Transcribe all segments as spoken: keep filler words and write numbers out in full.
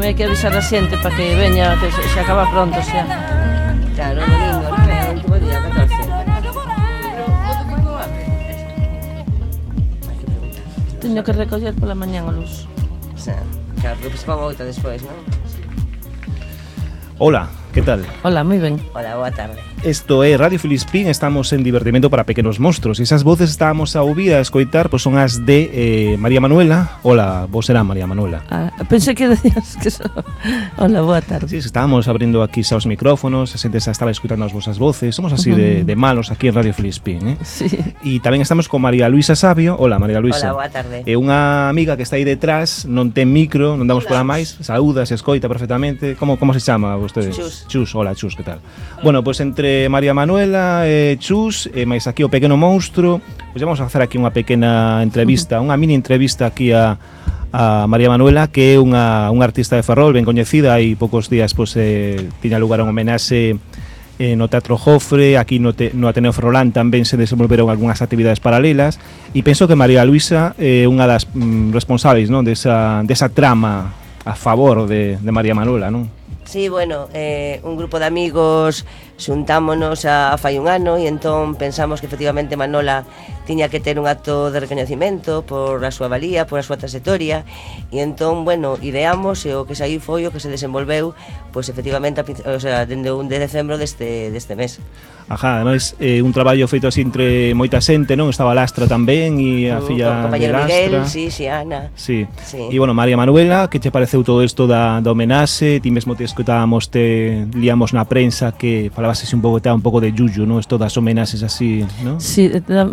tamén hai que avisar a xente para que veña, que se, se acaba pronto xa. Claro, o domingo, non é? O último día, catorce. Teño que recoller pola mañán o luz. O sea, claro, porque se pon outra despois, non? Hola, que tal? Hola, moi ben. Hola, boa tarde. Isto é Radio Filispín, estamos en Divertimento para Pequenos Monstros. E esas voces estábamos a ouvir, a escoitar, pois son as de eh, María Manuela. Hola, vos será María Manuela. Ah, pensei que decías que so... Hola, boa tarde. Sí, estábamos abrindo aquí xa os micrófonos, a xente xa estaba escoitando as vosas voces. Somos así de, de malos aquí en Radio Filispín, eh? Sí. E tamén estamos con María Luisa Sabio. Hola, María Luisa. Hola, boa tarde. É unha amiga que está aí detrás, non ten micro, non damos pola máis, saúda, se escoita perfectamente. Como como se chama vostede? Chus. Chus, hola Chus, que tal? Bueno, pois pues entre María Manuela e Chus, e máis aquí o pequeno monstro, pois pues vamos a facer aquí unha pequena entrevista, unha mini entrevista aquí a a María Manuela, que é unha, unha artista de Ferrol ben coñecida. Hai poucos días pois, eh, tiña lugar un homenaxe eh, no Teatro Jofre, aquí no, te, no Ateneo Ferrolán tamén se desenvolveron algunhas actividades paralelas, e penso que María Luisa é eh, unha das mm, responsables, non, desa, desa trama a favor de, de María Manuela, non? Sí, bueno, eh, un grupo de amigos xuntámonos a, a fai un ano e entón pensamos que efectivamente Manola tiña que ter un acto de recoñecemento por a súa valía, por a súa trayectoria, e entón, bueno, ideamos e o que saí foi o que se desenvolveu, pois efectivamente, a, o sea, dende un de decembro deste, deste mes. Ajá, ademais, eh, un traballo feito así entre moita xente, non? Estaba Lastra tamén e a Mm, filla con compañero de Lastra. Miguel, sí, sí, Ana. Sí. Sí. E, bueno, María Manuela, que che pareceu todo isto da, da homenaxe? Ti mesmo te escotábamos, te liamos na prensa que falabas así un pouco, te un pouco de yuyu, non? Isto das homenaxes así, non? Sí,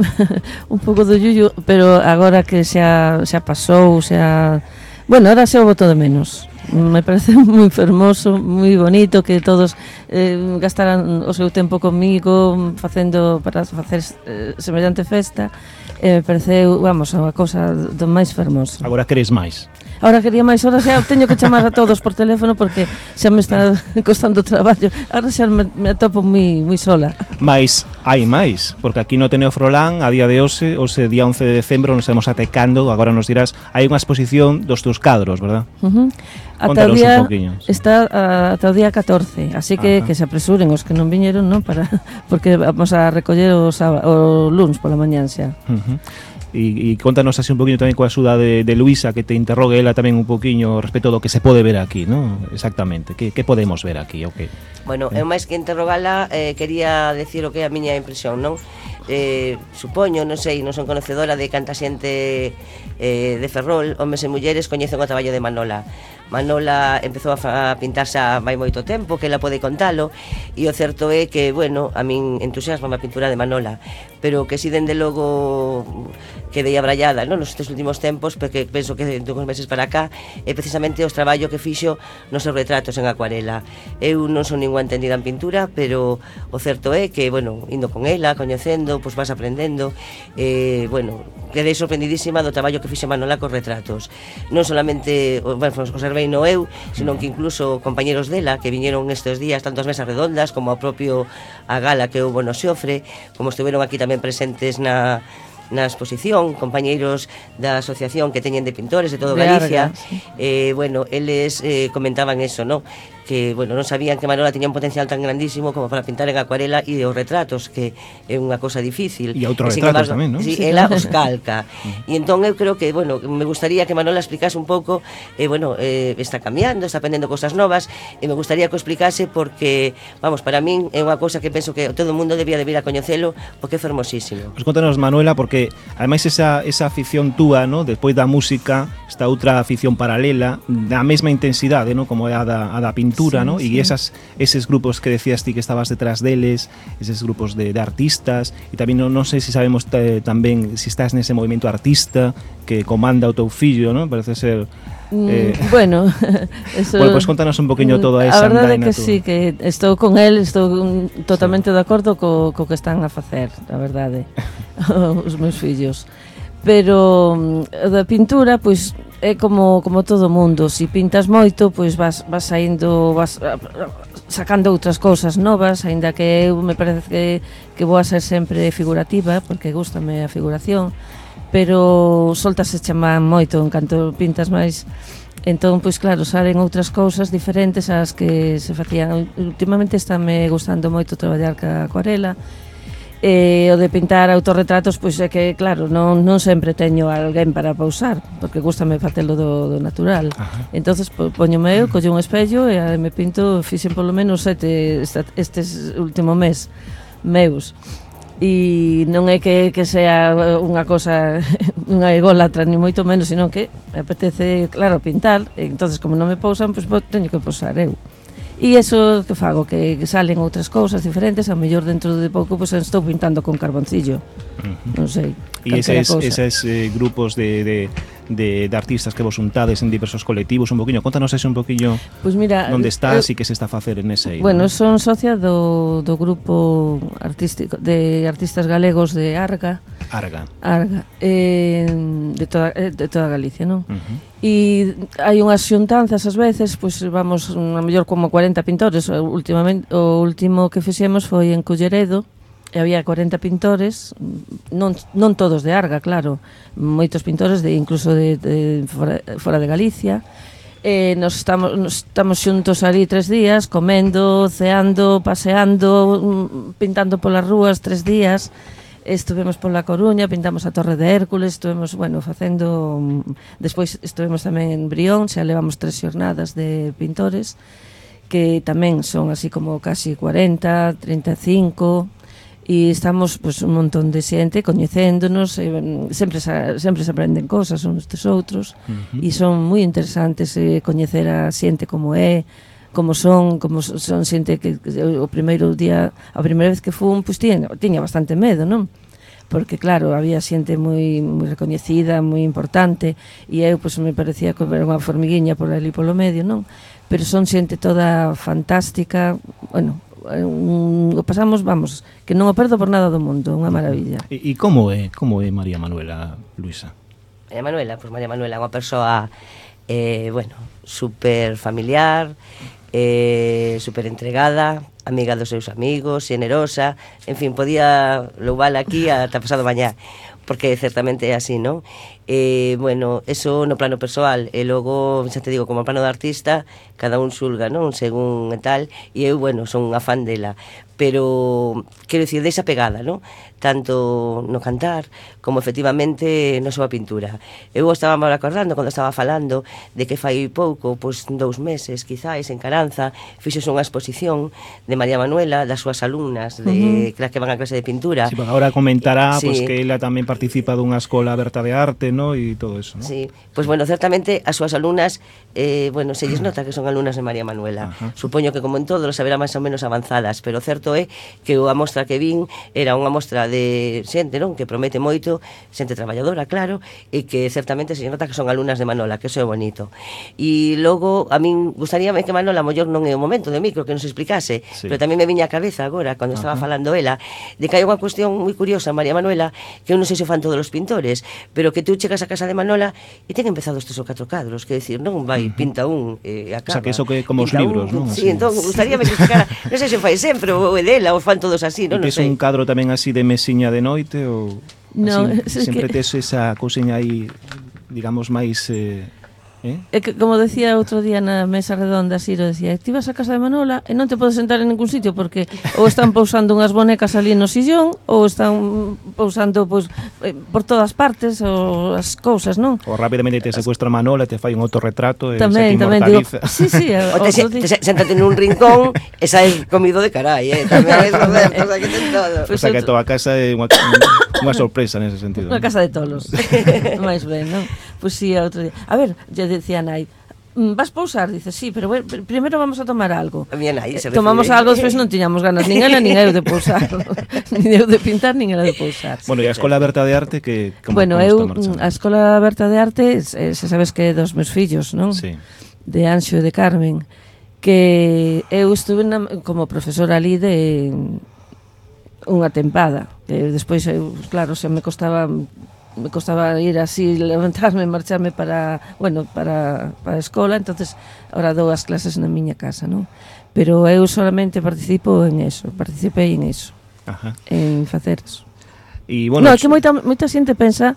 un pouco do yuyu, pero agora que xa, xa pasou, xa... Bueno, ahora xa o boto de menos. Me parece moi fermoso, moi bonito que todos eh, gastaran o seu tempo comigo facendo para facer eh, semellante festa. Eh, me pareceu, vamos, unha cousa do máis fermoso. Agora queres máis? Ahora quería máis, ahora xa teño que chamar a todos por teléfono porque xa me está costando traballo. Agora xa me, me atopo moi, moi sola. Mais hai máis, porque aquí no Ateneo Ferrolán, a día de hoxe, hoxe día once de decembro, nos estamos atecando, agora nos dirás, hai unha exposición dos teus cadros, verdad? Uh -huh. Ata o día está uh, ata o día catorce, así que Ajá. que se apresuren os que non viñeron, non, para porque vamos a recoller o, o luns pola mañán xa. Uh -huh. E, e contanos así un poquinho tamén coa axuda de, de Luisa, que te interrogue ela tamén un poquinho respecto do que se pode ver aquí, non? Exactamente, que, que podemos ver aquí, ok? Bueno, eu máis que interrogala, eh, quería decir o que é a miña impresión, non? Eh, supoño, non sei, non son conocedora de canta xente eh, de Ferrol, homes e mulleres coñecen o traballo de Manola. Manola empezou a, a pintarse a vai moito tempo, que ela pode contalo, e o certo é que, bueno, a min entusiasma a pintura de Manola, pero que si dende logo quedei abrallada, non, nos estes últimos tempos, porque penso que de uns meses para cá é precisamente os traballo que fixo nos seus retratos en acuarela. Eu non son ninguna entendida en pintura, pero o certo é que, bueno, indo con ela, coñecendo, pois vas aprendendo, eh, bueno, quedei sorprendidísima do traballo que fixe Manola cos retratos. Non solamente, bueno, os observei no eu, sino que incluso compañeros dela que viñeron estes días, tanto as mesas redondas como o propio a gala que houbo no Xofre, como estuveron aquí tamén presentes na na exposición, compañeiros da asociación que teñen de pintores de todo de Galicia, Arga, sí. eh, bueno, eles eh, comentaban eso, ¿no? Que, bueno, non sabían que Manola tiña un potencial tan grandísimo como para pintar en acuarela e os retratos, que é unha cosa difícil. E outros retratos tamén, non? Sí, sí, ela claro. os calca. E entón eu creo que, bueno, me gustaría que Manola explicase un pouco, eh, bueno, eh, está cambiando, está aprendendo cosas novas, e me gustaría que o explicase porque, vamos, para min é unha cousa que penso que todo o mundo debía de vir a coñecelo, porque é fermosísimo. Pues contanos, Manuela, porque ademais esa, esa afición túa, ¿no? Despois da música, esta outra afición paralela, da mesma intensidade, ¿no? Como é a da, a da pintura, sí, ¿no? Sí. E esas, eses grupos que decías ti que estabas detrás deles, eses grupos de, de artistas, e tamén non, non sei se sabemos te, tamén se si estás nese movimento artista que comanda o teu fillo, ¿no? Parece ser... Eh, bueno, eso, bueno, pues contanos un poquinho toda esa andaina. A verdade é que tú. sí, que estou con el, estou totalmente sí. de acordo co, co que están a facer, a verdade, os meus fillos. Pero da pintura, pois é como como todo mundo, se si pintas moito, pois vas vas saindo, vas sacando outras cousas novas, aínda que eu me parece que que vou a ser sempre figurativa, porque gústame a figuración, pero soltas se chaman moito en canto pintas máis Entón, pois claro, salen outras cousas diferentes ás que se facían. Últimamente estáme gustando moito traballar ca acuarela. E o de pintar autorretratos, pois é que, claro, non, non sempre teño alguén para pausar, porque gústame facelo do, do natural. Ajá. Entonces, po, poñome eu, collo un espello e me pinto, fixen polo menos sete esta, estes último mes meus. E non é que, que sea unha cosa, unha ególatra, ni moito menos, sino que me apetece, claro, pintar, e entonces como non me pousan, pois pues, teño que pousar eu. E iso que fago, que, que salen outras cousas diferentes, a mellor dentro de pouco pois pues, estou pintando con carboncillo, uh-huh. non sei. E eses, eses eh, grupos de, de, de, de artistas que vos juntades en diversos colectivos, un poquinho, contanos ese un poquinho pues mira, onde estás eu, e que se está a facer en ese aí. Bueno, ¿no? son socia do, do grupo artístico de artistas galegos de Arga. Arga. Arga, eh, de, toda, de toda Galicia, non? Uh-huh. E hai unhas xuntanzas ás veces, pois pues, vamos a mellor como cuarenta pintores. Últimamente, o último que fixemos foi en Culleredo, e había cuarenta pintores, non, non todos de Arga, claro, moitos pintores de incluso de, de fora, fora de Galicia. Eh, nos estamos nos estamos xuntos ali tres días, comendo, ceando, paseando, pintando polas rúas tres días. Estuvemos pola Coruña, pintamos a Torre de Hércules, estuvemos, bueno, facendo, despois estuvemos tamén en Brión, xa levamos tres xornadas de pintores que tamén son así como casi cuarenta, trinta e cinco. E estamos pues, un montón de xente coñecéndonos, e, sempre, sa, sempre se aprenden cosas uns dos outros, uh-huh. e son moi interesantes eh, coñecer a xente como é, como son, como son xente que, que o primeiro día, a primeira vez que fun, pues, tiña, tiña bastante medo, non? Porque claro, había xente moi, moi recoñecida, moi importante, e eu pues, me parecía que era unha formiguiña por ali polo medio, non? Pero son xente toda fantástica, bueno, un, o pasamos, vamos, que non o perdo por nada do mundo, unha maravilla. E, e como é, como é María Manuela, Luisa? María Manuela, pois María Manuela é unha persoa eh, bueno, super familiar, eh, super entregada, amiga dos seus amigos, xenerosa, en fin, podía louvala aquí ata pasado mañá, porque certamente é así, non? Eh, bueno, eso no plano persoal, e logo, xa te digo, como plano de artista, cada un xulga, non? Según e tal, e eu, bueno, son unha fan dela, pero, quero dicir, desa pegada, non? Tanto no cantar, como efectivamente na súa pintura. Eu estaba mal acordando, cando estaba falando, de que fai pouco, pois dous meses, quizáis, en Caranza, fixos unha exposición de María Manuela, das súas alumnas, de, uh-huh. que van a clase de pintura. Sí, bueno, ahora comentará sí. pues, que ela tamén participa dunha escola aberta de arte, ¿no? E todo eso, ¿no? Sí, pois pues, bueno, certamente as súas alumnas, eh, bueno, se lles nota que son alumnas de María Manuela. Uh-huh. Supoño que como en todo, saberá máis ou menos avanzadas, pero certo é que a mostra que vin era unha mostra de xente, non? Que promete moito, xente traballadora, claro, e que certamente se nota que son alumnas de Manola, que eso é bonito. E logo, a min gustaríame que Manola, a mellor non é o momento de micro que nos explicase, sí. pero tamén me viña a cabeza agora, cando estaba uh-huh. falando ela, de que hai unha cuestión moi curiosa, María Manuela, que eu non sei se fan todos os pintores, pero que tú chegas a casa de Manola e ten empezados tres ou catro cadros, que decir, non vai, uh-huh. pinta un e acaba. O sea, que eso que como os libros, non? Sí, entón, gustaríame que explicara, non sei se fai sempre, ou é dela, ou fan todos así, non, non sei. Un cadro tamén así de mesiña de noite, ou no, así, sempre que... tes esa cousiña aí, digamos, máis... Eh... Eh? É que, como decía outro día na mesa redonda, Siro decía, ti vas a casa de Manola e non te podes sentar en ningún sitio porque ou están pousando unhas bonecas ali no sillón ou están pousando pois, por todas partes ou as cousas, non? Ou rapidamente te secuestra Manola, te fai un autorretrato e tamén, se te tamén, inmortaliza. Digo, sí, sí, o te, se, te sentate nun rincón e saes comido de carai, eh? Tamén é certo, o sea, que ten todo. Pues o sea, que a toda casa é unha, unha sorpresa nese sentido. Unha casa de tolos. máis ben, non? Pois si, sí, outro día. A ver, ya decía Nai, vas pousar? Dice, sí, pero bueno, primeiro vamos a tomar algo. A miña nai se refiere. Tomamos algo, despois non tiñamos ganas, nin ela, nin eu de pousar. Nin eu de pintar, nin ela de pousar. Bueno, e a Escola Aberta de Arte, que como, bueno, como eu, está marchando? A Escola Aberta de Arte, eh, se sabes que é dos meus fillos, non? Sí. De Anxo e de Carmen, que eu estuve na, como profesora ali de unha tempada. E despois, eu, claro, se me costaba... me costaba ir así, levantarme, marcharme para, bueno, para, para a escola, entonces ahora dou as clases na miña casa, non? Pero eu solamente participo en eso, participei en eso, Ajá. en facer eso. E, bueno, no, é que moita, moita xente pensa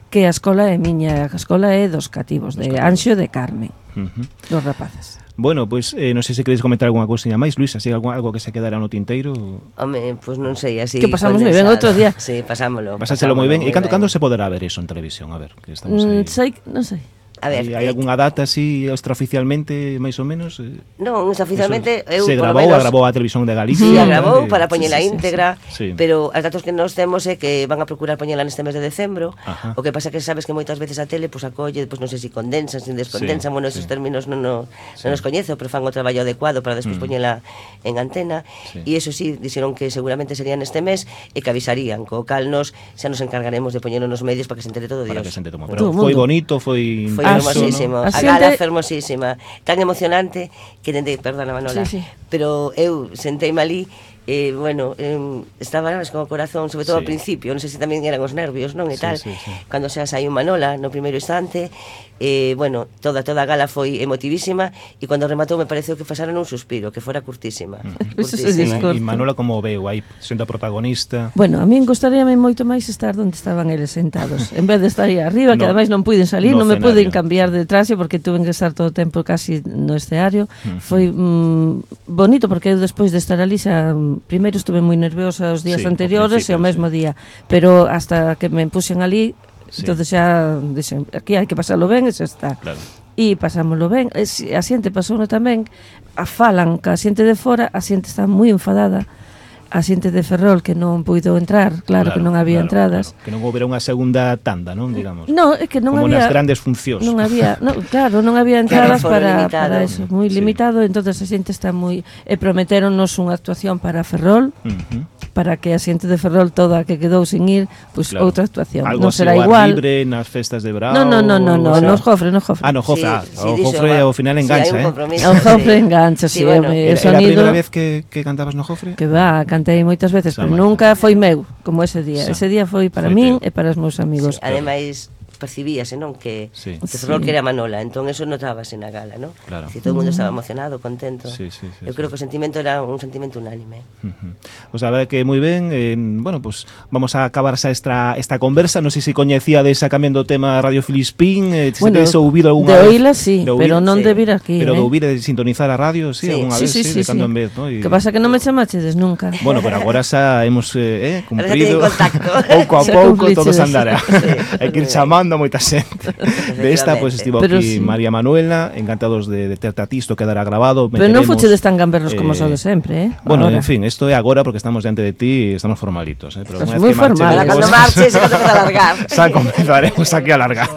que a escola é miña, a escola é dos cativos, de Anxo e de Carmen, Uh -huh. dos rapaces. Bueno, pois, pues, eh, non sei se queréis comentar algunha cousinha máis, Luís, así algo, algo que se quedara no tinteiro. Home, pois pues non sei, así que pasamos moi ben outro día. Sí, pasámoslo. Pasárselo moi ben. E cando, cando se poderá ver eso en televisión? A ver, que estamos aí. Mm, sei, non sei. A ver, hai, hai algunha data así extraoficialmente, máis ou menos? Eh, non, extraoficialmente eu se por grabou, menos, a grabou a televisión de Galicia. Sí, a grabou eh, para poñela sí, sí, íntegra, sí, sí. pero os datos que nos temos é que van a procurar poñela neste mes de decembro. Ajá. O que pasa que sabes que moitas veces a tele pues, acolle, pues, non sei se condensan, se descondensan, sí, bueno, esos sí. términos non, no, sí. non nos coñezo, pero fan o traballo adecuado para despois mm. poñela en antena. Sí. E iso sí, dixeron que seguramente sería neste mes e que avisarían, co cal nos xa nos encargaremos de poñelo nos medios para que se entere todo Dios. Para que se entere todo. Pero foi bonito, foi foi hermosísimo. ¿no? A gala fermosísima, tan emocionante que dende, perdona Manola, sí, sí. pero eu senteime ali eh, bueno, eh, estaba sabes, con o corazón, sobre todo sí. ao principio, non sei se tamén eran os nervios, non, e sí, tal, sí, sí. cando xa saiu Manola no primeiro instante, eh, bueno, toda toda a gala foi emotivísima e cando rematou me pareceu que pasaron un suspiro, que fora curtísima. Mm. curtísima. E Manola como veu aí, sendo a protagonista. Bueno, a min gustaríame moito máis estar onde estaban eles sentados, en vez de estar aí arriba, que No, ademais non puiden salir, no non me escenario. puiden cambiar de traxe porque tuven que estar todo o tempo casi no escenario. Mm. Foi mm, bonito porque eu despois de estar ali xa, primeiro estuve moi nerviosa os días Sí, ao anteriores e principio, o mesmo sí. día, pero hasta que me puxen ali, Sí. entonces xa dixen, aquí hai que pasarlo ben e xa está. Claro. E pasámoslo ben. E si- a xente pasou tamén, a falan ca xente de fora, a xente está moi enfadada, a xente de Ferrol que non puido entrar, claro, que non había claro, entradas. Claro. Que non houbera unha segunda tanda, non, digamos. No, é que non como había nas grandes funcións. non había, no, claro, non había entradas Claro, foro para, limitado. para eso, moi Sí. limitado, entonces a xente está moi e prometéronnos unha actuación para Ferrol, Uh -huh. para que a xente de Ferrol toda que quedou sin ir, pois Claro. outra actuación. Algo Non así será ao ar igual. libre nas festas de Brao. No, no, no, no, no, o sea. nos Jofre, nos Jofre. Ah, no Jofre, ah, Sí, o sí, Jofre dixo, ao final engancha, sí, hai un eh. compromiso, O Jofre sí. engancha, Sí, sí, bueno, home, Era, o era a sonido primeira vez que, que cantabas no Jofre? que va, cantei moitas veces, Xa, pero vai. nunca foi meu, como ese día. Xa. Ese día foi para Foi min teu. e para os meus amigos. Sí, ademais percibíase, non, que Sí. que Ferrol Sí. que era Manola, entón eso notábase na gala, non? Claro. Si todo o mundo estaba emocionado, contento. Sí, sí, sí, Eu sí. creo que o sentimento era un sentimento unánime. Uh -huh. Pues a ver que moi ben, eh, bueno, pues vamos a acabar esa esta, esta conversa, non sei se coñecía desa cambiando tema Radio Filispín, eh, se Bueno, tedes ouvido algunha de vez. oíla sí, De oír, pero non sí. de vir aquí, Pero eh? de ouvir e de sintonizar a radio, sí, Sí. algunha Sí, vez, sí, sí, sí, de cando sí. en vez, ¿no? Y... Que pasa que non me chamachedes nunca. Bueno, pero agora xa hemos eh, eh, Ahora xa cumprido teñen contacto. pouco a Xa pouco cumpliches. todos andará. Sí. Hai que ir chamando a moita xente. De esta, pues estivo Pero aquí sí. María Manuela, encantados de, de terte a ti, isto quedará grabado. Pero non meteremos, fuchedes tan gamberros como eh, sodes sempre, eh? Bueno, Ahora. en fin, esto é agora porque estamos diante de ti e estamos formalitos, eh, pero Estás unha vez moi que marchemos, formal. Ahora cando marches, se toca alargar. xa comenzaremos aquí a alargar.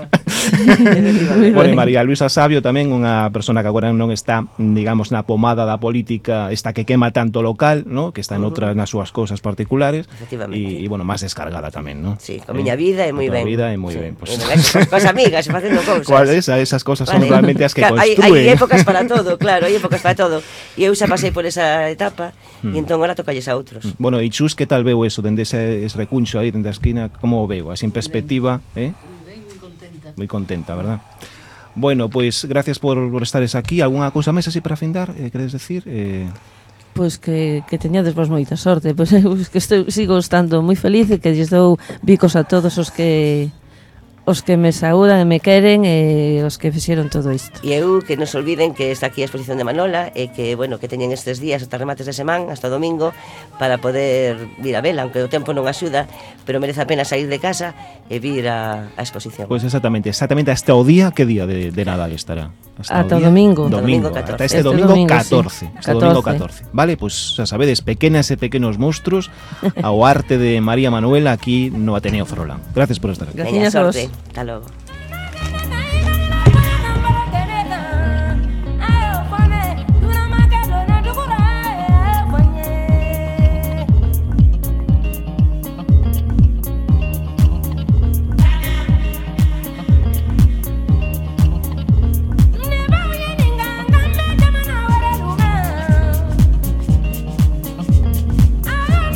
Moi Bueno, e ben. María Luisa Sabio tamén unha persona que agora non está, digamos, na pomada da política, esta que quema tanto local, ¿no? Que está en outras nas súas cousas particulares Efectivamente. e, e bueno, máis descargada tamén, ¿no? Sí, con miña vida e moi Con tua ben. vida e moi Sí. ben, pues. Bueno, con as amigas, e facendo cousas. Cuáles? Esas cosas son Vale. realmente as que Claro, hai, construen. hai épocas para todo, claro, hai épocas para todo. E eu xa pasei por esa etapa e entón ahora tocalles a outros. Bueno, e Chus, que tal veu eso, dende ese, ese recuncho aí, dende a esquina, como o veu? Así en perspectiva, eh? Moi contenta. Moi contenta, verdad? Bueno, pois pues, gracias por, por estares aquí. Algunha cousa máis así para findar, eh, queres decir? Eh... Pois que, que teñades vos moita sorte. Pois eu que estou, sigo estando moi feliz e que lles dou bicos a todos os que os que me saúdan e me queren e os que fixeron todo isto. E eu que non se olviden que está aquí a exposición de Manola e que, bueno, que teñen estes días hasta remates de semana, hasta o domingo, para poder vir a vela, aunque o tempo non axuda, pero merece a pena sair de casa e vir a, a exposición. Pois pues exactamente, exactamente hasta o día, que día de, de Nadal estará? Ata o día? domingo. Domingo, Domingo catorce. ata este, Este domingo, domingo, catorce. sí. Este domingo catorce. catorce. Vale, pois pues, xa sabedes, pequenas e pequenos monstruos ao arte de María Manuela aquí no Ateneo Ferrolán. Gracias por estar aquí. Gracias. Veña, a vos. sorte. Hasta logo.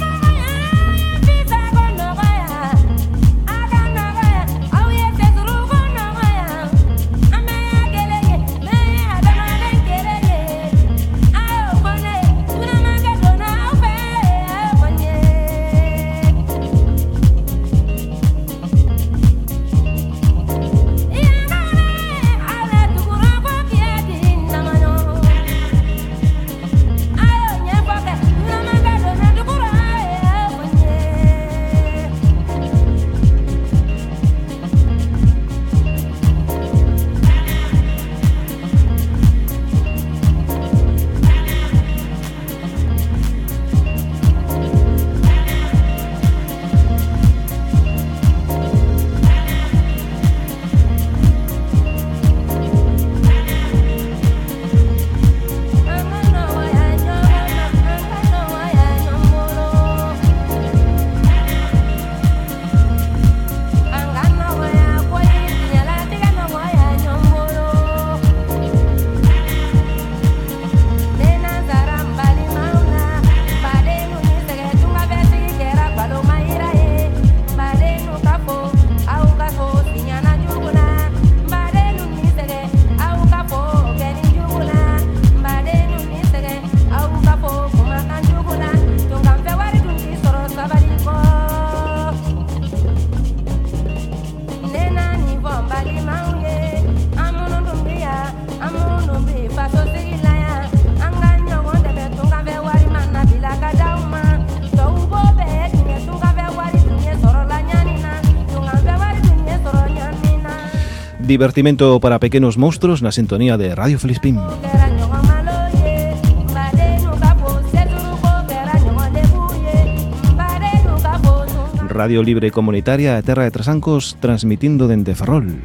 Thank you. Divertimento para pequenos monstruos na sintonía de Radio Filispín. Radio Libre Comunitaria de Terra de Trasancos, transmitindo dende Ferrol.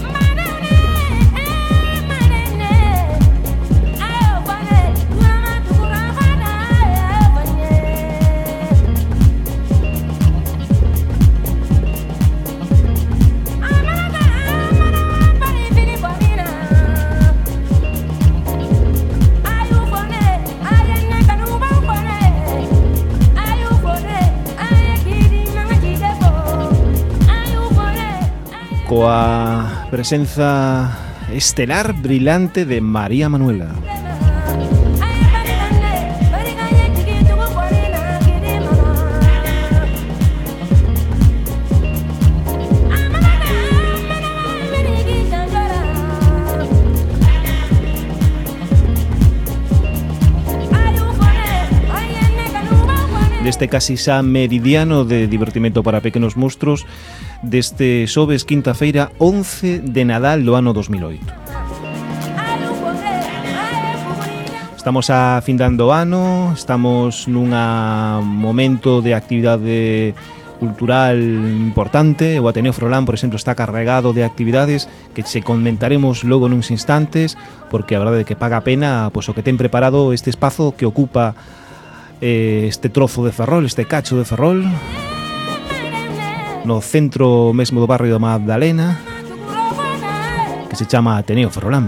Coa presenza estelar brilante de María Manuela. Deste casi xa meridiano de divertimento para pequenos monstruos deste xoves quinta feira once de Nadal do ano dos mil oito. Estamos a findando o ano, estamos nun momento de actividade cultural importante. O Ateneo Ferrolán, por exemplo, está carregado de actividades que se comentaremos logo nuns instantes, porque a verdade é que paga a pena pois, o que ten preparado este espazo que ocupa eh, este trozo de Ferrol, este cacho de Ferrol, no centro mesmo do barrio da Magdalena, que se chama Ateneo Ferrolán.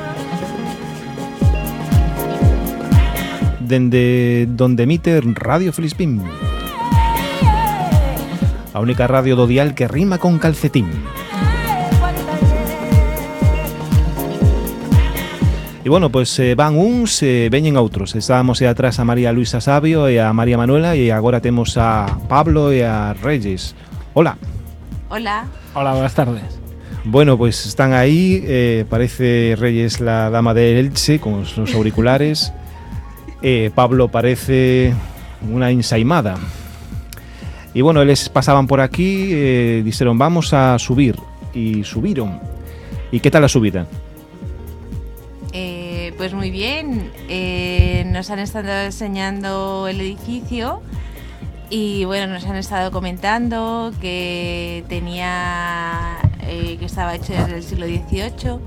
Dende donde emite Radio Filispín, a única radio do dial que rima con calcetín. E bueno, pois pues, eh, van uns e eh, veñen outros. Estábamos aí atrás a María Luisa Sabio e a María Manuela, e agora temos a Pablo e a Reyes. Hola. Hola. Hola, buenas tardes. Bueno, pues están ahí, eh, parece Reyes la dama de Elche con los auriculares, eh, Pablo parece una ensaimada. Y bueno, eles pasaban por aquí, eh, dijeron vamos a subir, y subieron. ¿Y qué tal la subida? Eh, pues muy bien, eh, nos han estado enseñando el edificio. Y bueno, nos han estado comentando que tenía eh, que estaba hecho desde el siglo dieciocho,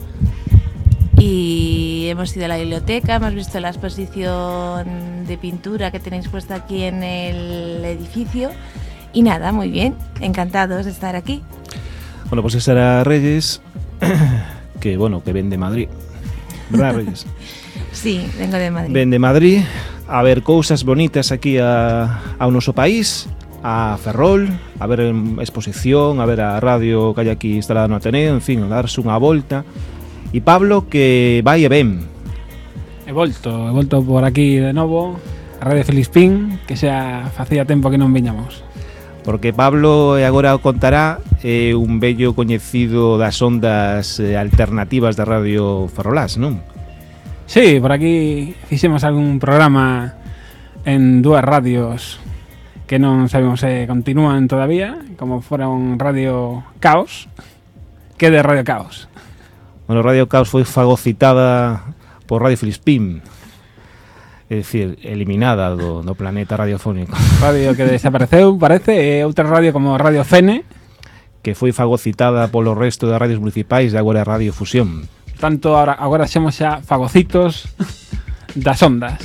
y hemos ido a la biblioteca, hemos visto la exposición de pintura que tenéis puesta aquí en el edificio y nada, muy bien, encantados de estar aquí. Bueno, pues esa era Reyes, que bueno, que ven de Madrid, ¿verdad, Reyes? Sí, vengo de Madrid. Ven de Madrid a ver cousas bonitas aquí a, ao noso país, a Ferrol, a ver exposición, a ver a radio que hai aquí instalada no Ateneo, en fin, a darse unha volta. E Pablo que vai e ven. He volto, he volto por aquí de novo a Radio Filispín, que xa facía tempo que non viñamos. Porque Pablo agora o contará é eh, un bello coñecido das ondas eh, alternativas da Radio Ferrolás, non? Sí, por aquí fixemos algún programa en dúas radios que non sabemos se eh, continúan todavía, como fora un Radio Caos, que de Radio Caos. Bueno, Radio Caos foi fagocitada por Radio Filispín, é dicir, eliminada do, do planeta radiofónico. Radio que desapareceu, parece, e outra radio como Radio Fene, que foi fagocitada polo resto das radios municipais e agora é Radio Fusión. Tanto agora, agora xemos xa fagocitos das ondas.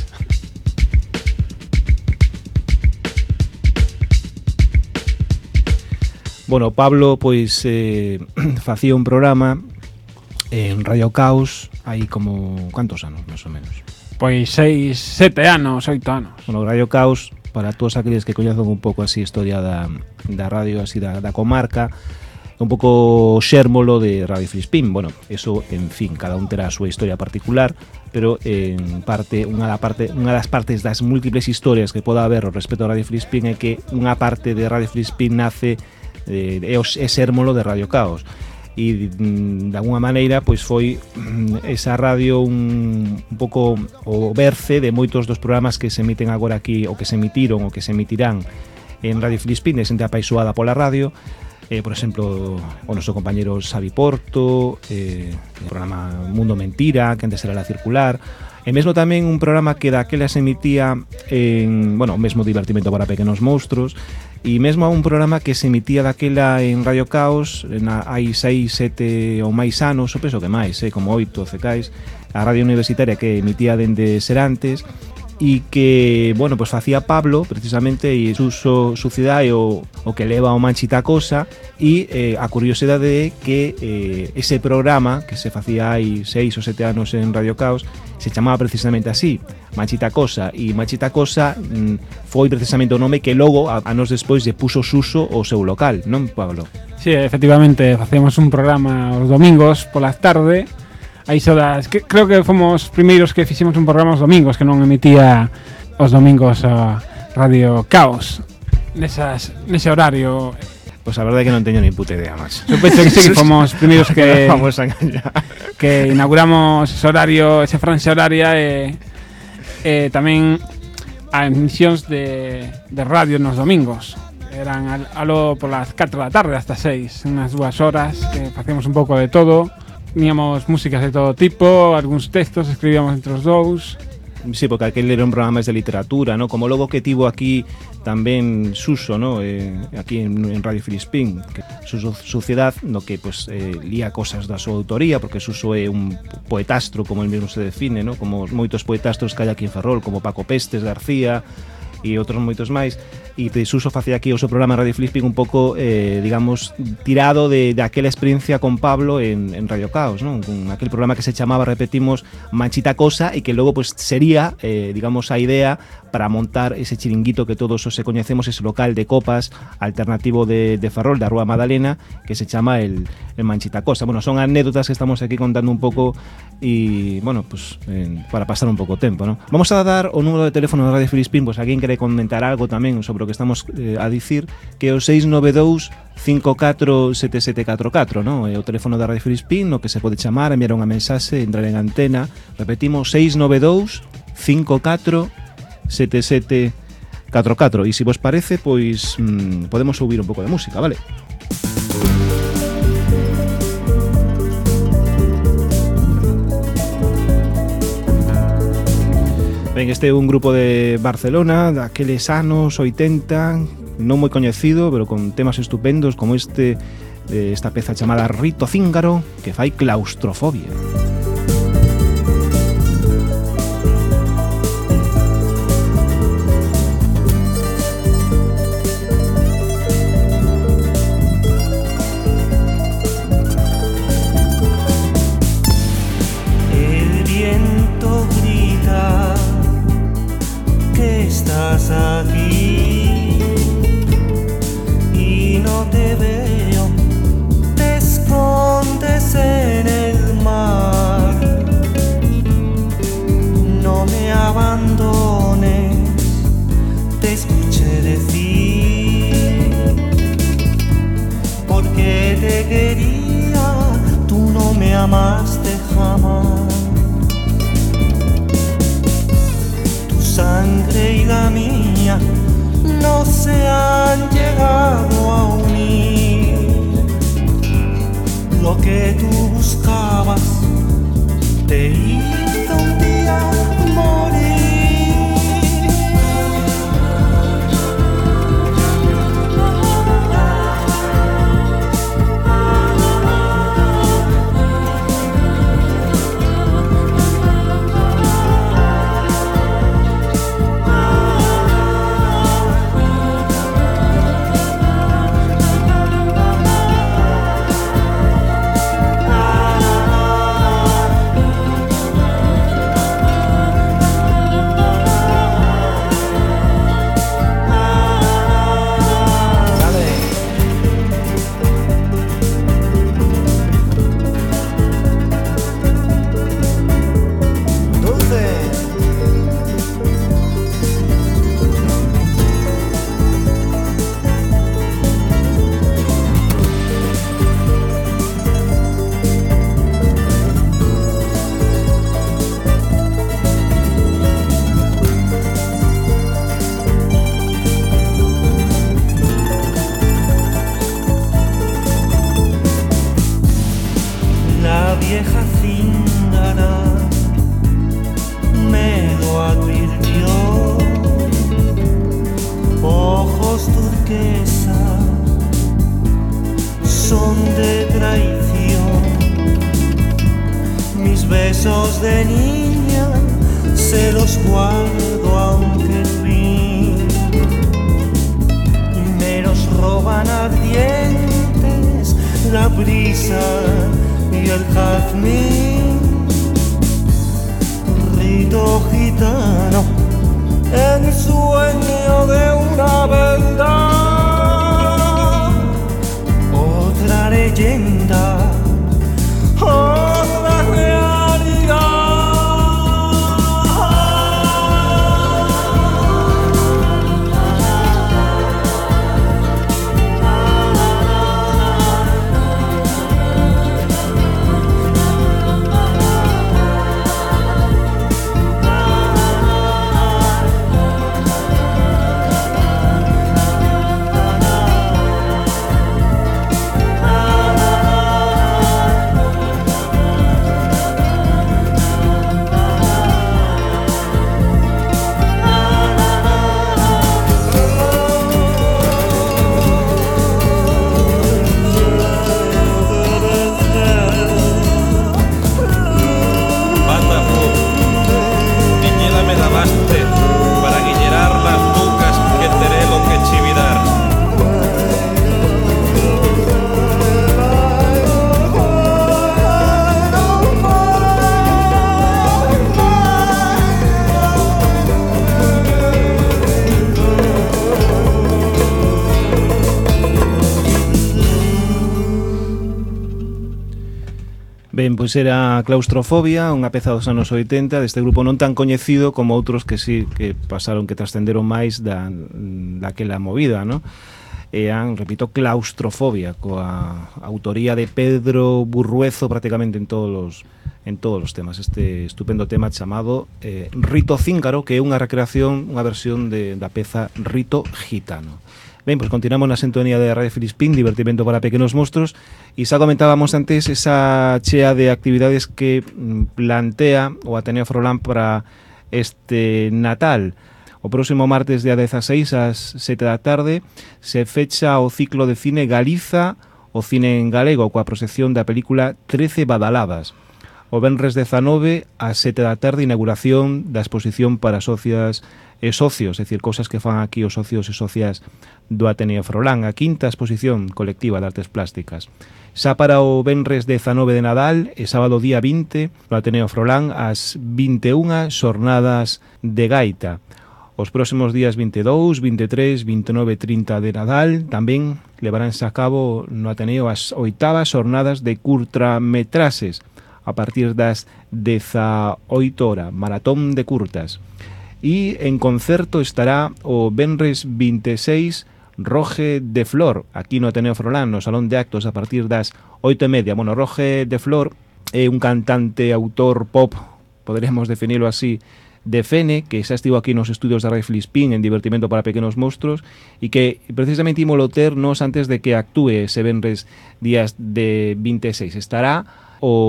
Bueno, Pablo pois eh, facía un programa en Radio Caos hai como cantos anos, máis ou menos? Pois seis, sete anos, oito anos. Bueno, Radio Caos, para todos aqueles que coñecen un pouco así a historia da, da radio así da, da comarca, un pouco xérmolo de Radio Filispín. Bueno, eso, en fin, cada un terá a súa historia particular, pero en parte, unha da parte, unha das partes das múltiples historias que poda haber respecto a Radio Filispín é que unha parte de Radio Filispín nace eh, é, é xérmolo de Radio Caos. E de alguna maneira pois foi esa radio un, un pouco o berce de moitos dos programas que se emiten agora aquí, ou que se emitiron ou que se emitirán en Radio Filispín, de xente apaixoada pola radio. eh, por exemplo, o noso compañeiro Xavi Porto, eh, o programa Mundo Mentira, que antes era La Circular, e mesmo tamén un programa que daquela se emitía en, bueno, o mesmo Divertimento para Pequenos Monstruos, e mesmo un programa que se emitía daquela en Radio Caos na, hai seis, sete ou máis anos, o penso que máis, eh, como oito, cecais, a radio universitaria que emitía dende Serantes, e que, bueno, pues facía Pablo precisamente, e Suso Sucidade o, o que leva o Manchita Cosa, e eh, a curiosidade é que eh, ese programa que se facía hai seis ou sete anos en Radio Caos se chamaba precisamente así, Manchita Cosa, e Manchita Cosa mm, foi precisamente o nome que logo a, anos despois lle puso Suso o seu local, non, Pablo? Sí, efectivamente, facíamos un programa os domingos polas tarde. Aí sodas, que creo que fomos os primeiros que fixemos un programa os domingos, que non emitía os domingos a Radio Caos nesas, nese horario. Pois a verdade é que non teño nin puta idea, macho. Eu penso que sí, que fomos os primeiros que vamos a engañar. Que inauguramos ese horario, ese franxa horaria e, e tamén a emisións de, de radio nos domingos. Eran al, alo polas catro da tarde hasta seis, unhas dúas horas que facíamos un pouco de todo. Tíamos músicas de todo tipo, algúns textos, escribíamos entre os dous. Sí, porque aquel era un programa máis de literatura, ¿no? Como logo que tivo aquí tamén Suso, ¿no? Eh, aquí en, en Radio Filispín, que Suso Suciedad, no que pues eh, lía cosas da súa autoría, porque Suso é un poetastro, como el mesmo se define, ¿no? Como moitos poetastros que hai aquí en Ferrol, como Paco Pestes, García e outros moitos máis, e Suso facía aquí o seu programa Radio Filispín un pouco, eh, digamos, tirado de, de aquela experiencia con Pablo en, en Radio Caos, non? Con aquel programa que se chamaba, repetimos, Manchita Cosa, e que logo pues sería, eh, digamos, a idea para montar ese chiringuito que todos os se coñecemos, ese local de copas alternativo de, de Ferrol, da Rúa Madalena, que se chama el, el Manchita Cosa. Bueno, son anécdotas que estamos aquí contando un pouco e, bueno, pues eh, para pasar un pouco tempo, ¿no? Vamos a dar o número de teléfono de Radio Filispín, pues alguén quere comentar algo tamén sobre o que estamos eh, a dicir, que é o seis nove dous cinco catro sete sete catro catro, ¿no? É o teléfono da Radio Filispín, no que se pode chamar, enviar unha mensaxe, entrar en antena. Repetimos, seis nove dous cinco catro sete sete catro catro. E se vos parece, pois mmm, podemos ouvir un pouco de música, vale? Ben, este é un grupo de Barcelona daqueles anos oitenta, non moi coñecido, pero con temas estupendos como este, esta peza chamada Rito Cíngaro, que fai Claustrofobia. Aquí y no te veo, te escondes en el mar. No me abandones, te escuché decir, porque te quería, tú no me amaste jamás. Sangre y la mía no se han llegado a unir. besos de niña se los guardo a un querubín. Me los roban ardientes la brisa y el jazmín. Rito gitano, el sueño de una verdad, otra leyenda, otra realidad. Ben, pois era Claustrofobia, unha peza dos anos oitenta deste grupo non tan coñecido como outros que sí que pasaron, que trascenderon máis da, daquela movida, ¿no? Eran, repito, Claustrofobia, coa autoría de Pedro Burruezo prácticamente en todos os en todos os temas. Este estupendo tema chamado eh, Rito Cíngaro, que é unha recreación, unha versión de, da peza Rito Gitano. Ben, pois continuamos na sintonía de Radio Filispín, divertimento para pequenos monstruos, e xa comentábamos antes esa chea de actividades que plantea o Ateneo Frolán para este Natal. O próximo martes día dezaseis ás sete da tarde se fecha o ciclo de cine Galiza, o cine en galego, coa proxección da película trece badaladas. O venres dezanove ás sete da tarde, inauguración da exposición para socias e socios, é dicir, cousas que fan aquí os socios e socias do Ateneo Frolán, a quinta exposición colectiva de artes plásticas. Xa para o venres dezanove de Nadal e sábado día vinte no Ateneo Frolán ás vinte e unha xornadas de gaita. Os próximos días vinte e dous, vinte e tres, vinte e nove e trinta de Nadal tamén levaránse a cabo no Ateneo as oitavas xornadas de curtrametraxes a partir das dezaoito horas, maratón de curtas. E en concerto estará o venres vinte e seis Roge de Flor, aquí no Ateneo Frolán, no Salón de Actos a partir das oito e media. Bueno, Roge de Flor é un cantante, autor pop, poderíamos definirlo así, de Fene, que xa estivo aquí nos estudios da Radio Filispín en Divertimento para Pequenos Monstruos, e que precisamente imolo ter nos antes de que actúe ese venres días de vinte e seis. Estará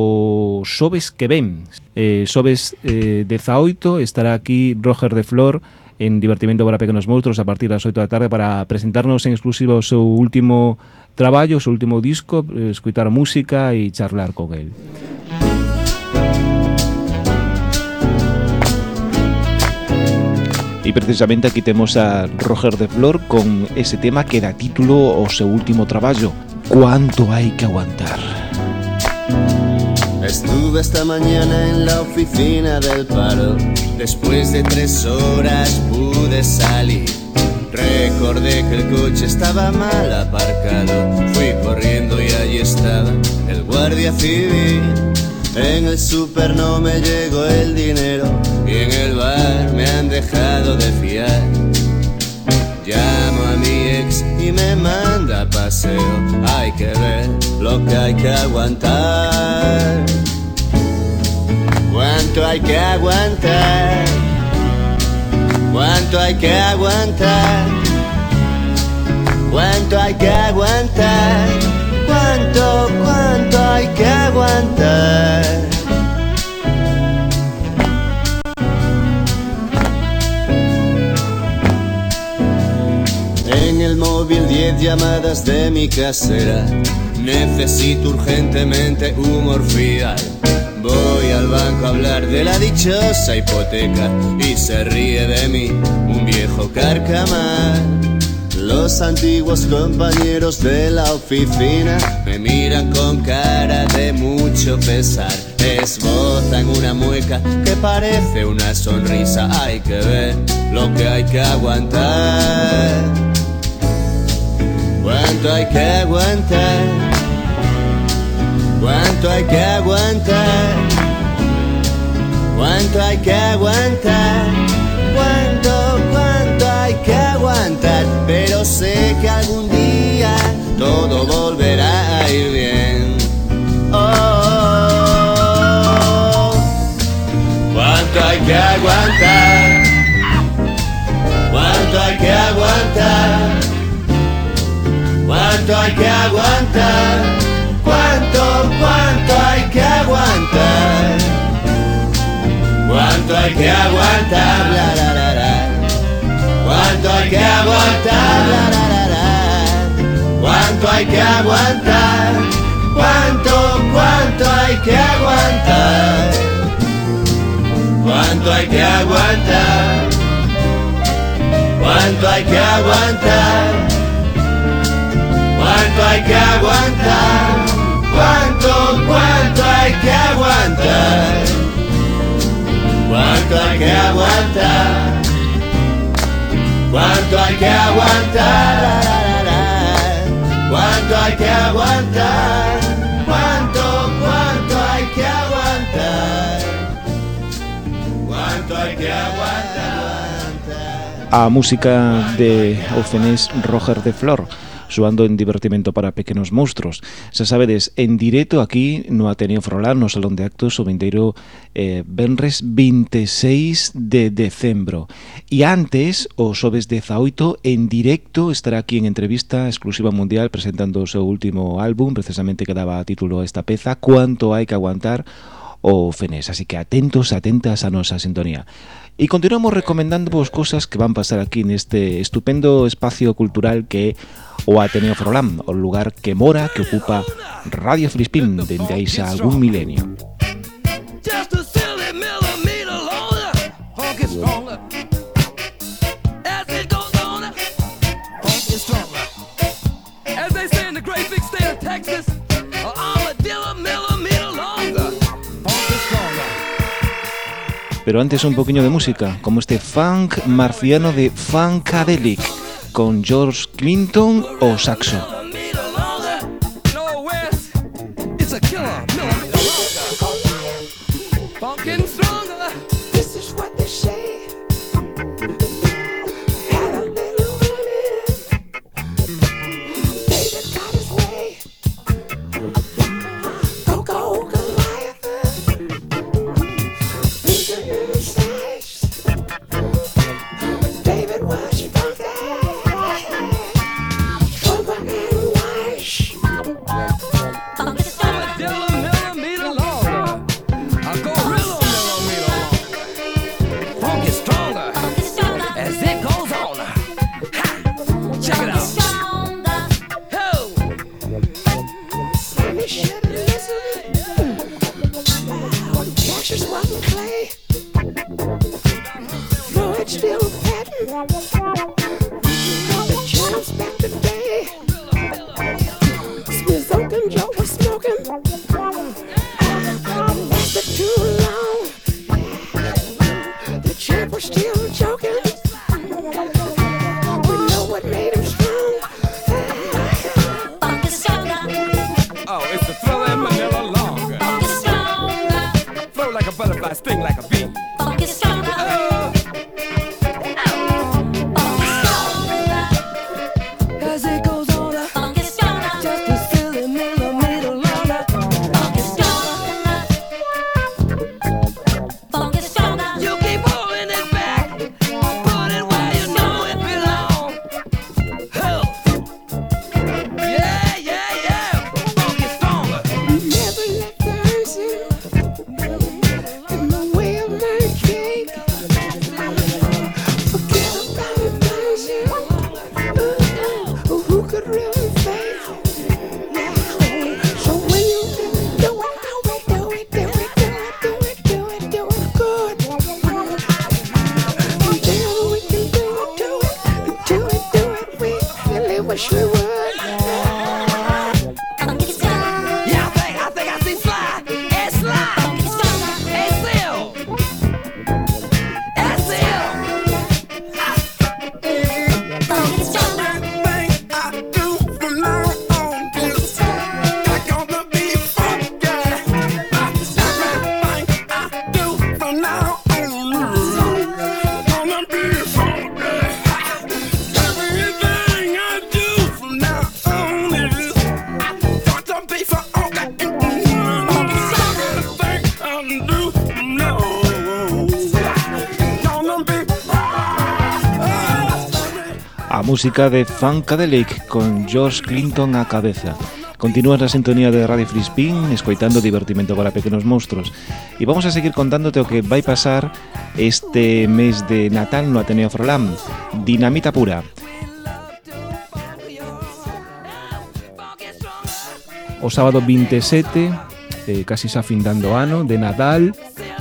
o xoves que ven, eh, xoves eh, dezaoito, estará aquí Roger de Flor en Divertimento para Pequenos Monstruos a partir das oito da tarde para presentarnos en exclusiva o seu último traballo, o seu último disco, eh, escutar música e charlar con el. E precisamente aquí temos a Roger de Flor con ese tema que dá título ao seu último traballo, Cuánto hai que aguantar. Estuve esta mañana en la oficina del paro. Después de tres horas pude salir. Recordé que el coche estaba mal aparcado. Fui corriendo y allí estaba el guardia civil. En el súper no me llegó el dinero y en el bar me han dejado de fiar. Llamo a mi ex y me manda a paseo. Hay que ver lo que hay que aguantar. ¿Cuánto hay que aguantar? ¿Cuánto hay que aguantar? ¿Cuánto hay que aguantar? ¿Cuánto, cuánto hay que aguantar? En el móvil diez llamadas de mi casera. Necesito urgentemente un morfial. Voy al banco a hablar de la dichosa hipoteca y se ríe de mí un viejo carcamar. Los antiguos compañeros de la oficina me miran con cara de mucho pesar. Esbozan una mueca que parece una sonrisa. Hay que ver lo que hay que aguantar. ¿Cuánto hay que aguantar? ¿Cuánto hay que aguantar? ¿Cuánto hay que aguantar? ¿Cuánto, cuánto hay que aguantar? Pero sé que algún día todo volverá a ir bien. Oh, ¿cuánto hay que aguantar? ¿Cuánto hay que aguantar? ¿Cuánto hay que aguantar? ¿Cuánto, cuánto hay que aguantar? ¿Cuánto hay que aguantar? La, la, la, la. ¿Cuánto hay que aguantar? La, la, la, la. ¿Cuánto hay que aguantar? ¿Cuánto, cuánto hay que aguantar? ¿Cuánto hay que aguantar? ¿Cuánto hay que aguantar? ¿Cuánto hay que aguantar? ¿Cuánto, cuánto hay que aguantar? ¿Cuánto hay que aguantar? ¿Cuánto hay que aguantar? La, la, la, la. ¿Cuánto hay que aguantar? ¿Cuánto, cuánto hay que aguantar? ¿Cuánto hay que aguantar? A música de Ofenés Roger de Flor, soando en Divertimento para Pequenos Monstruos. Se sabedes, en directo aquí no Ateneo Frolán, no Salón de Actos, o vindeiro eh, venres vinte e seis de decembro. E antes, o xoves dezaoito, en directo estará aquí en entrevista exclusiva mundial presentando o seu último álbum, precisamente que daba título a esta peza, Cuánto hai que aguantar, o Fenés. Así que atentos, atentas a nosa sintonía. E continuamos recomendando vos cosas que van pasar aquí neste estupendo espacio cultural que é o Ateneo Frolán, o lugar que mora, que ocupa Radio Filispín dende aí xa algún milenio. Pero antes un poquinho de música, como este funk marciano de Funkadelic, con George Clinton o saxo. David was funky. wish we would. Yeah, I think, I think I see Sly. It's Sly. It's Seal. It's Seal. Everything I do from now on is I gonna be funky. Everything I do from now on gonna be funky. Everything I do from now on is gonna be funky. A música de Funkadelic con George Clinton a cabeza. Continúas na sintonía de Radio Filispín escoitando Divertimento para Pequenos Monstruos. E vamos a seguir contándote o que vai pasar este mes de Natal no Ateneo Froilán. Dinamita pura. O sábado vinte e sete, eh, casi xa fin dando ano, de Nadal.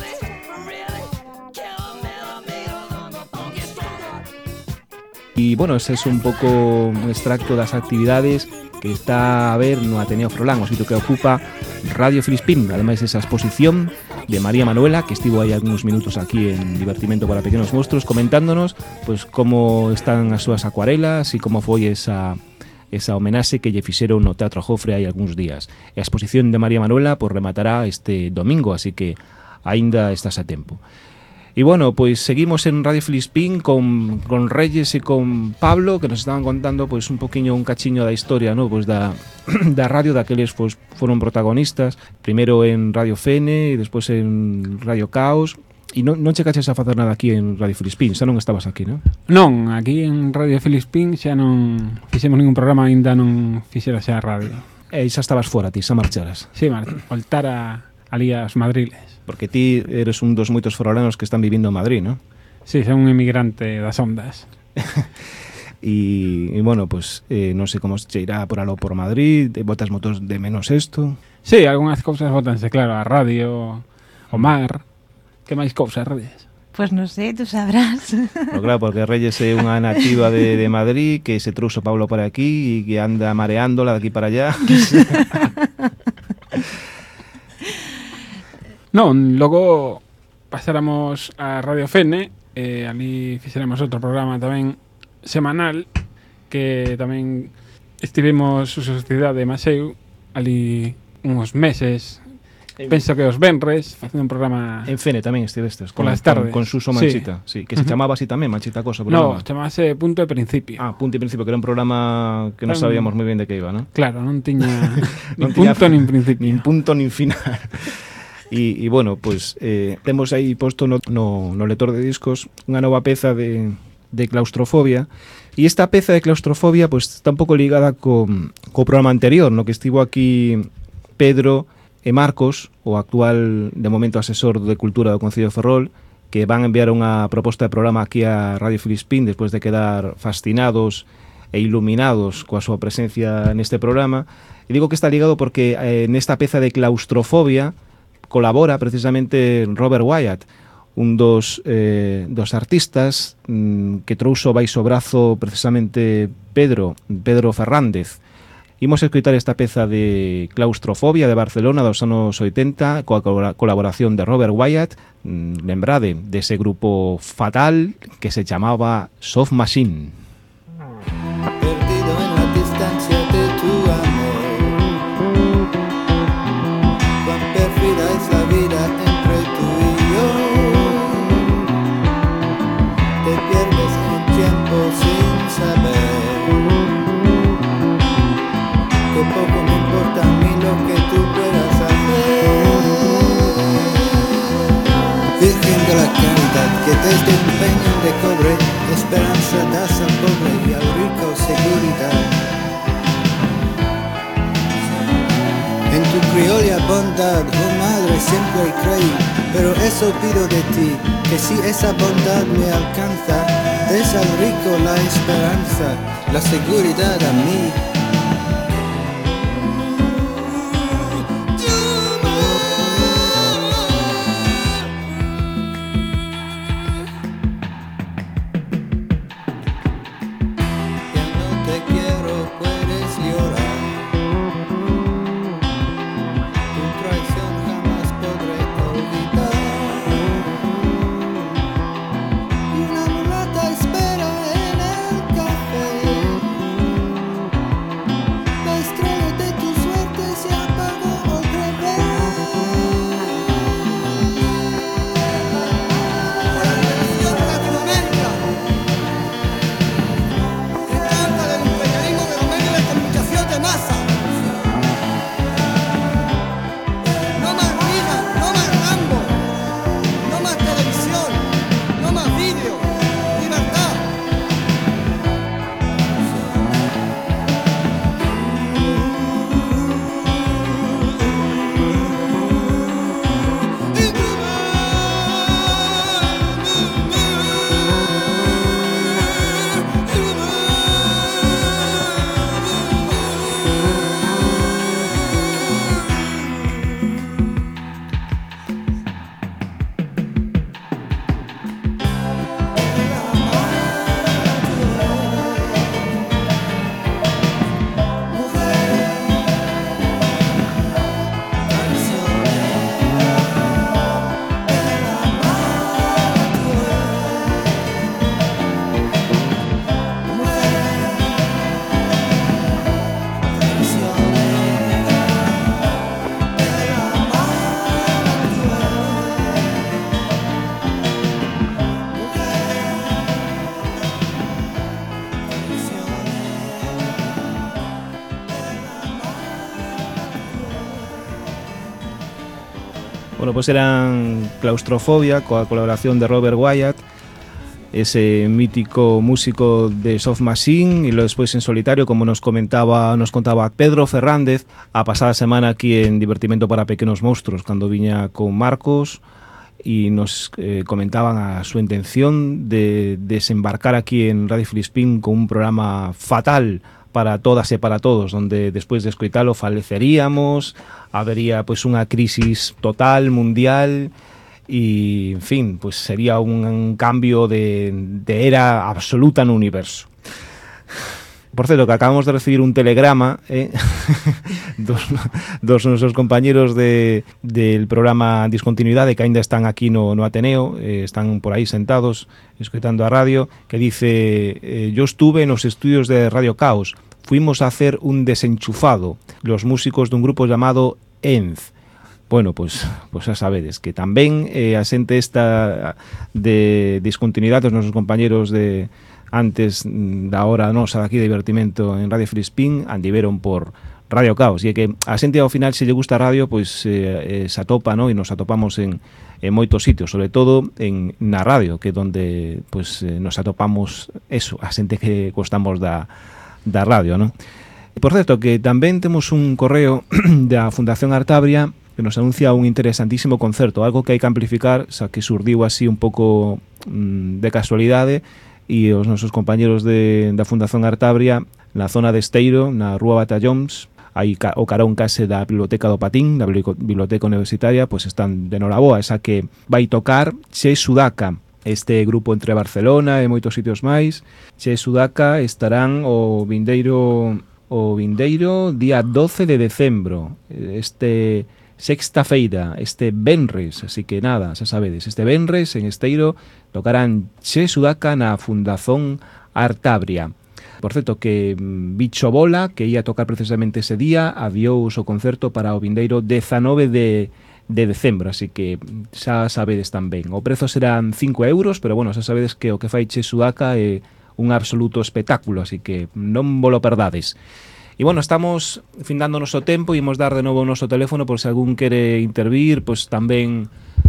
E, bueno, ese é un pouco un extracto das actividades que está a ver no Ateneo Froilán, o sitio que ocupa Radio Filispín, ademais desa exposición de María Manuela, que estivo aí algúns minutos aquí en Divertimento para Pequenos Monstruos, comentándonos pues, como están as súas acuarelas e como foi esa, esa homenaxe que lle fixeron no Teatro Jofre hai algúns días. E a exposición de María Manuela pues, rematará este domingo, así que aínda estás a tempo. E bueno, pois seguimos en Radio Filispín con, con Reyes e con Pablo, que nos estaban contando pois un poquinho un cachiño da historia, ¿no? Pois da, da radio daqueles pois, foron protagonistas, primeiro en Radio Fene e despois en Radio Caos. E non, non chegaches a facer nada aquí en Radio Filispín, xa non estabas aquí, non? Non, aquí en Radio Filispín xa non fixemos ningún programa, aínda non fixera xa a radio. E xa estabas fora, ti, xa marcharas. Sí, Martín, voltar a, ali as Madriles. Porque ti eres un dos moitos forolanos que están vivindo en Madrid, non? Sí, son un emigrante das ondas. E, e bueno, pues eh, non sei como se irá por algo por Madrid, botas motos de menos esto. Sí, algunhas cousas botanse, claro, a radio, o mar. Que máis cousas, Reyes? Pues non sei, tú sabrás. No, claro, porque Reyes é unha nativa de, de Madrid que se trouxo Pablo para aquí e que anda mareándola de aquí para allá. Non, logo pasáramos a Radio Fene, e ali fixéramos outro programa tamén semanal, que tamén estivemos a Sociedade de Maseu ali uns meses, penso que os venres, facendo un programa en Fene tamén estivestes con, polas tardes, con, con Suso Manchita, sí, sí, que se uh-huh. chamaba así tamén Manchita Cosa. No, chamase Punto de Principio. Ah, Punto de Principio, que era un programa que non sabíamos moi ben de que iba, ¿no? Claro, non tiña non nin punto nin principio, nin punto nin final. E, e bueno, pues eh, temos aí posto no, no, no lector de discos unha nova peza de, de claustrofobia. E esta peza de claustrofobia pues, está un pouco ligada co, co programa anterior, no que estivo aquí Pedro e Marcos, o actual, de momento, asesor de Cultura do Concello de Ferrol, que van a enviar unha proposta de programa aquí a Radio Filispín despois de quedar fascinados e iluminados coa súa presencia neste programa. E digo que está ligado porque eh, nesta peza de claustrofobia colabora precisamente Robert Wyatt, un dos, eh, dos artistas mm, que trouxo baixo brazo precisamente Pedro, Pedro Fernández. Imos escoitar esta peza de claustrofobia de Barcelona dos anos oitenta coa colaboración de Robert Wyatt, mm, lembrade dese grupo fatal que se chamaba Soft Machine. Perdido en la distancia de tu amor, cuán pérfida es la vida entre tú y yo. Te pierdes en tiempo sin saber que poco me importa a mí lo que tú puedas hacer. Virgen de la caridad, que desde un peñón de cobre esperanza das al pobre y al rico seguridad. En tu criolla bondad, oh madre, siempre creí, pero eso pido de ti, que si esa bondad me alcanza, des al rico la esperanza, la seguridad a mí. Bueno, pues eran Claustrofobia, coa colaboración de Robert Wyatt, ese mítico músico de Soft Machine, y lo despois en solitario, como nos comentaba nos contaba Pedro Fernández a pasada semana aquí en Divertimento para Pequenos Monstruos, cando viña con Marcos y nos eh, comentaban a súa intención de desembarcar aquí en Radio Filispín con un programa fatal para todas e para todos, donde despois de escoitalo faleceríamos, habería pois unha crisis total, mundial, e, en fin, pois sería un, un cambio de, de era absoluta no universo. Por certo, que acabamos de recibir un telegrama eh, dos, dos nosos compañeros de, del programa Discontinuidade, que ainda están aquí no, no Ateneo, eh, están por aí sentados escoitando a radio, que dice: eh, yo estuve en los estudios de Radio Caos, fuimos a hacer un desenchufado, los músicos dun grupo llamado Enz. Bueno, pues, pues xa sabedes que tamén eh, a xente esta de Discontinuidade, os nosos compañeros de antes da hora nosa aquí de Divertimento en Radio Filispín andiveron por Radio Caos, e é que a xente ao final, se lle gusta a radio, pois eh, eh, se atopa, no? E nos atopamos en, en moitos sitios, sobre todo en na radio, que é donde pois, eh, nos atopamos eso, a xente que gostamos da, da radio, no? E, por certo, que tamén temos un correo da Fundación Artabria que nos anuncia un interesantísimo concerto, algo que hai que amplificar, xa que surdiu así un pouco mm, de casualidade, e os nosos compañeros de, da Fundación Artabria na zona de Esteiro, na Rúa Batallóns, aí ca, o carón case da Biblioteca do Patín, da Biblioteca Universitaria, pois están de noraboa, esa que vai tocar Che Sudaca, este grupo entre Barcelona e moitos sitios máis. Che Sudaca estarán o vindeiro o vindeiro día doce de decembro, este sexta feira, este venres, así que nada, xa sabedes, este venres en Esteiro tocarán Che Sudaca na Fundación Artabria. Por certo, que Bicho Bola, que ia tocar precisamente ese día, adiou o concerto para o vindeiro dezanove de decembro, así que xa sabedes tamén. O prezo serán cinco euros, pero bueno, xa sabedes que o que fai Che Sudaca é un absoluto espectáculo, así que non volo perdades. E, bueno, estamos findando o noso tempo e imos dar de novo o noso teléfono por se algún quere intervir, pois tamén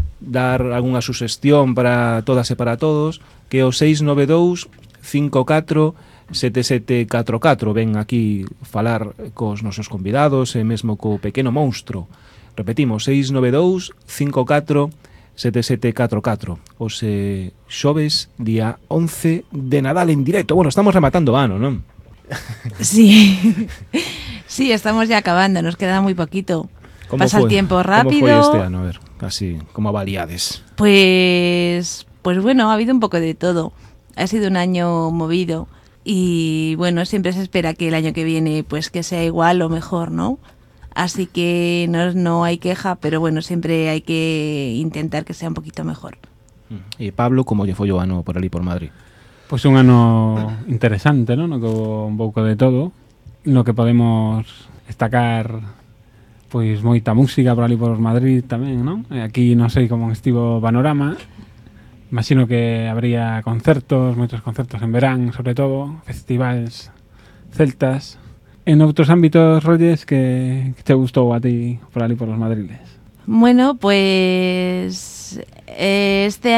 dar algunha suxestión para todas e para todos, que é o seis nove dous cinco catro sete sete catro catro. Ven aquí falar cos nosos convidados e mesmo co Pequeno Monstro. Repetimos, seis nove dous cinco catro sete sete catro catro. Os eh, xoves, día once de Nadal en directo. Bueno, estamos rematando o ano, non? Sí, sí, estamos ya acabando, nos queda muy poquito. Pasa fue? el tiempo rápido. ¿Cómo fue este año? A ver, así, como avaliades. Pues, pues bueno, ha habido un poco de todo. Ha sido un año movido y bueno, siempre se espera que el año que viene pues que sea igual o mejor, ¿no? Así que no, no hay queja, pero bueno, siempre hay que intentar que sea un poquito mejor. E Pablo, como lle foi o ano por ali por Madrid? Pois un ano interesante, ¿no? No que houve un pouco de todo, no que podemos destacar pois moita música por ali por Madrid tamén, ¿no? E aquí non sei como estivo o panorama. Imagino que habría concertos, moitos concertos en verán, sobre todo, festivais celtas. En outros ámbitos, Rolles, que, que te gustou a ti por ali por os madriles? Bueno, pues eh, este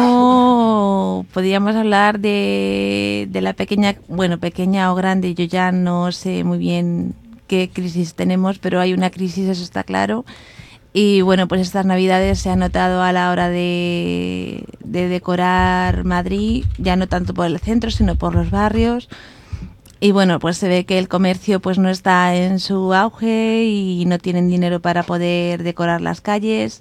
año podríamos hablar de, de la pequeña, bueno, pequeña o grande, yo ya no sé muy bien qué crisis tenemos, pero hay una crisis, eso está claro. Y bueno, pues estas navidades se ha notado a la hora de, de decorar Madrid, ya no tanto por el centro, sino por los barrios. Y bueno, pues se ve que el comercio pues no está en su auge y no tienen dinero para poder decorar las calles.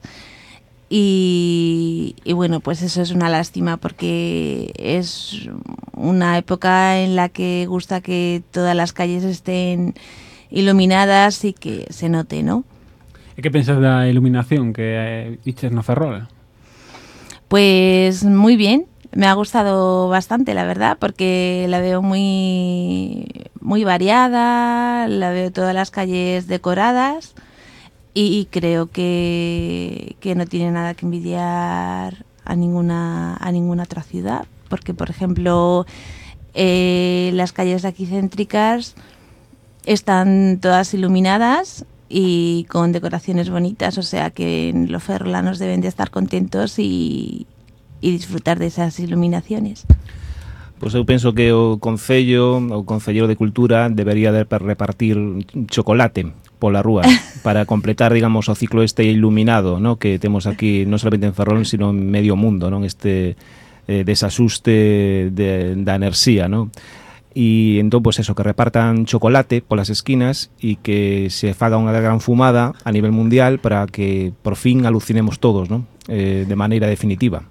Y, y bueno, pues eso es una lástima porque es una época en la que gusta que todas las calles estén iluminadas y que se note, ¿no? E que pensas da iluminación que viches no Ferrol? Pues muy bien. Me ha gustado bastante, la verdad, porque la veo muy, muy variada, la veo todas las calles decoradas y creo que, que no tiene nada que envidiar a ninguna, a ninguna otra ciudad, porque, por ejemplo, eh, las calles de aquí céntricas están todas iluminadas y con decoraciones bonitas, o sea que los ferrolanos deben de estar contentos y, y disfrutar de esas iluminaciones. Pois eu penso que o Concello, o Concelleiro de Cultura debería de repartir chocolate pola rúa para completar, digamos, o ciclo este iluminado, ¿no? Que temos aquí non solamente en Ferrol, sino en medio mundo, non? Este eh, desasuste de, da enerxía, ¿no? E entón, pois eso, que repartan chocolate polas esquinas e que se faga unha gran fumada a nivel mundial para que por fin alucinemos todos, ¿no? Eh, de maneira definitiva.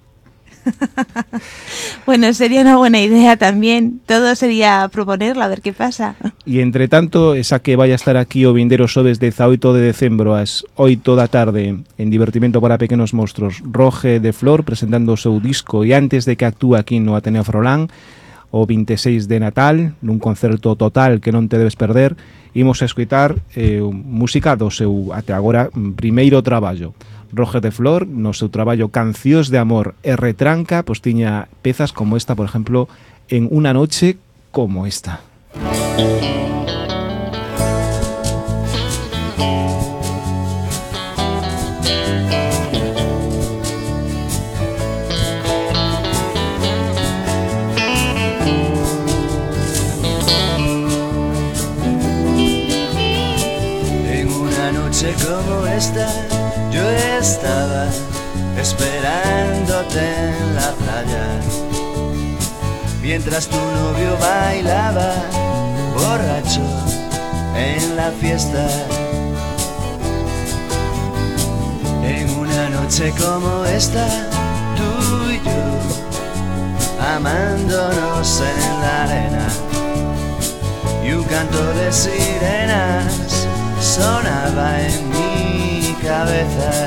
Bueno, sería una buena idea también. Todo sería proponerlo, a ver qué pasa. E entre tanto, esa que vai a estar aquí o vindeiro xoves dezaoito de decembro ás oito da tarde en Divertimento para Pequenos Monstros, Roge de Flor presentando o seu disco, e antes de que actúe aquí no Ateneo Frolán o vinte e seis de Natal, nun concerto total que non te debes perder, imos a escoitar eh, música do seu até agora primeiro traballo. Roge de Flor, no seu traballo Cancións de Amor e Retranca, pois tiña pezas como esta, por exemplo, En una noche como esta. En una noche como esta yo estaba esperándote en la playa, mientras tu novio bailaba borracho en la fiesta. En una noche como esta, tú y yo, amándonos en la arena, y un canto de sirenas sonaba en mi cabeza.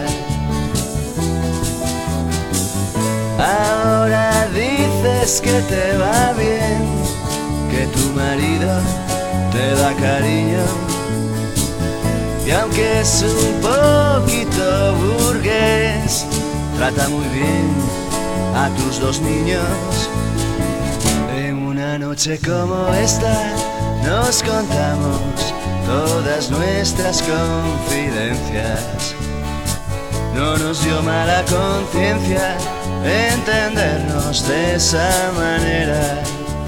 Ahora dices que te va bien, que tu marido te da cariño, y aunque es un poquito burgués, trata muy bien a tus dos niños. En una noche como esta nos contamos todas nuestras confidencias. No nos dio mala conciencia entendernos de esa manera.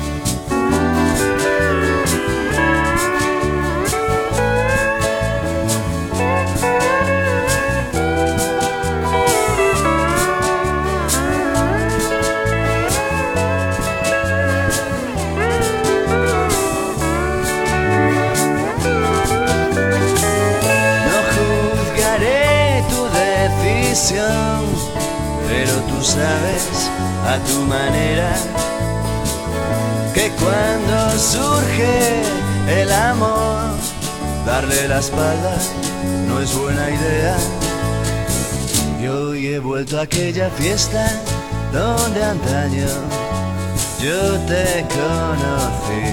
Pero tú sabes a tu manera que cuando surge el amor, darle la espalda no es buena idea. Y hoy he vuelto a aquella fiesta donde antaño yo te conocí.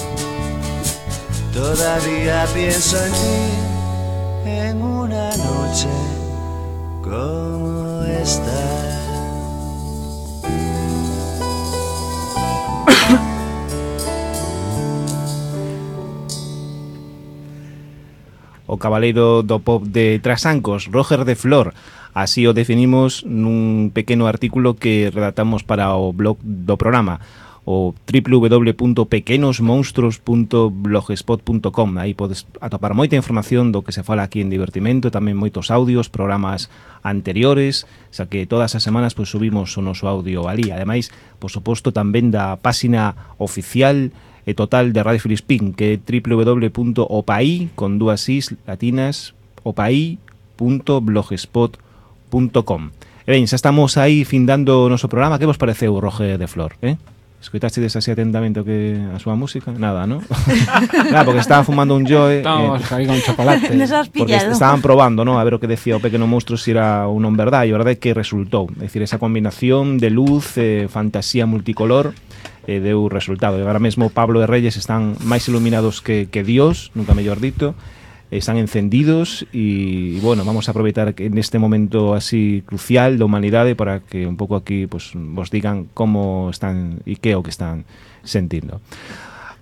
Todavía pienso en ti en una noche como esta. O cabaleiro do pop de Trasancos, Roger de Flor. Así o definimos nun pequeno artículo que redactamos para o blog do programa, o doble u doble u doble u punto pequenos monstros punto blogspot punto com. Aí podes atopar moita información do que se fala aquí en Divertimento, tamén moitos audios, programas anteriores, xa que todas as semanas pois, subimos o noso audio alí. Ademais, por suposto, tamén da páxina oficial e total de Radio Filispín, que é doble u doble u doble u punto opaí, con dúas is latinas, opaí punto blogspot punto com. E ben, xa estamos aí findando o noso programa. Que vos pareceu, Roger de Flor, eh? Escoitastedes así atentamente o que a súa música? Nada, ¿no? Claro, porque estaba fumando un joe. Estamos eh, aí con chocolate. Nos has porque pillado. estaban probando, ¿no? A ver o que decía o pequeno monstro, se si era un non verdade. E a verdade é que resultou. É dicir, esa combinación de luz, eh, fantasía multicolor, eh, deu resultado. E agora mesmo Pablo e Reyes están máis iluminados que, que Dios, nunca mellor dito. Están encendidos e, bueno, vamos a aproveitar que en este momento así crucial da humanidade para que un pouco aquí pues, vos digan como están e que é o que están sentindo.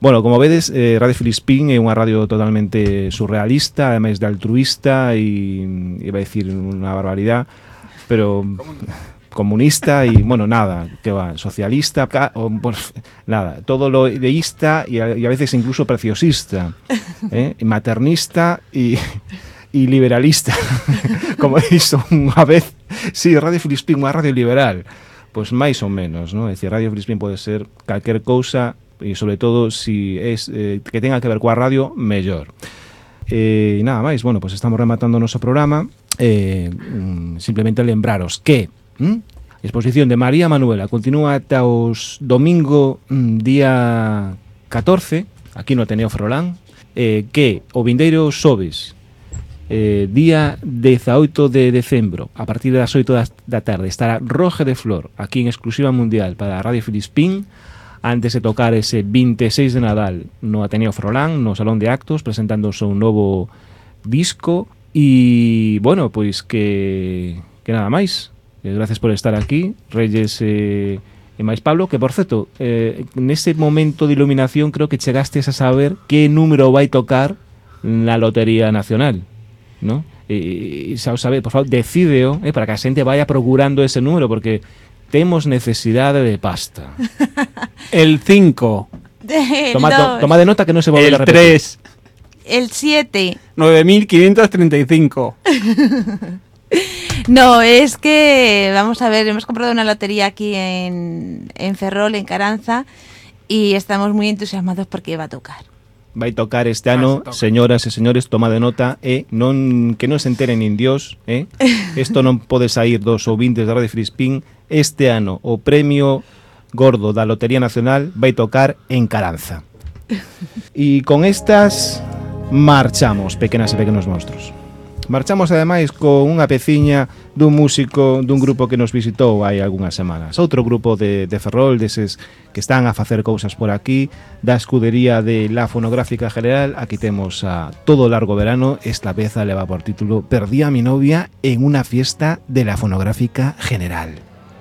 Bueno, como vedes, eh, Radio Filispín é unha radio totalmente surrealista, ademais de altruista e iba a decir unha barbaridade, pero comunista e, bueno, nada, que va, socialista, ca, o, pues, nada, todo lo ideísta e a, e a veces incluso preciosista, eh, e maternista e, e liberalista, como iso unha vez, sí, Radio Filispín, unha radio liberal, pois pues máis ou menos, ¿no? É dicir, Radio Filispín pode ser calquer cousa e sobre todo si es eh, que tenga que ver coa radio, mellor. E eh, nada máis, bueno, pois pues estamos rematando o noso programa. Eh, mm, simplemente lembraros que ¿Mm? a exposición de María Manuela continúa ata os domingo mm, día catorce aquí no Ateneo Frolán, eh, que o vindeiro xoves eh, día dezaoito de decembro a partir das oito da tarde estará Roge de Flor aquí en exclusiva mundial para Radio Filispín, antes de tocar ese veintiséis de Nadal no Ateneo Frolán, no Salón de Actos, presentándose un novo disco. E, bueno, pois que, que nada máis. Eh, gracias por estar aquí, Reyes eh, e máis Pablo, que, por certo, eh, nese momento de iluminación creo que chegastes a saber que número vai tocar na Lotería Nacional, ¿no? E, xa o sabe, por favor, decídeo, eh, para que a xente vaya procurando ese número, porque temos necesidade de pasta. El cinco. Toma, to, toma de nota que non se volve a repetir. El tres. El siete. nueve mil quinientos treinta y cinco. No, es que, vamos a ver, hemos comprado una lotería aquí en, en Ferrol, en Caranza, y estamos muy entusiasmados porque va a tocar. Vai tocar este ano, señoras e señores, toma de nota, e non que non se enteren nin Dios, eh? Isto non pode sair dos ouvintes de Radio Filispín. Este ano o premio gordo da Lotería Nacional vai tocar en Caranza. E con estas marchamos, pequenas e pequenos monstruos. Marchamos ademais con unha peciña dun músico dun grupo que nos visitou hai algunhas semanas. Outro grupo de, de Ferrol, deses que están a facer cousas por aquí, da escudería de La Fonográfica General. Aquí temos a Todo Largo Verano. Esta peza leva por título Perdí a mi novia en una fiesta de La Fonográfica General.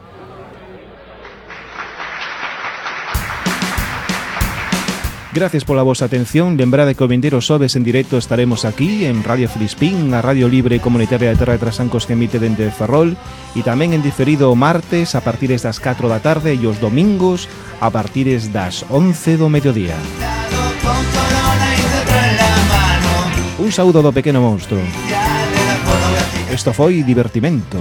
Gracias pola vosa atención. Lembrade que o vindeiro xoves en directo estaremos aquí en Radio Filispín, a radio libre comunitaria de Terra de Trasancos que emite dende Ferrol, e tamén en diferido o martes a partir das catro da tarde e os domingos a partir das once do mediodía. Un saúdo do pequeno monstro. Isto foi Divertimento.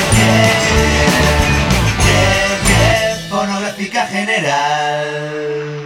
Fonográfica General.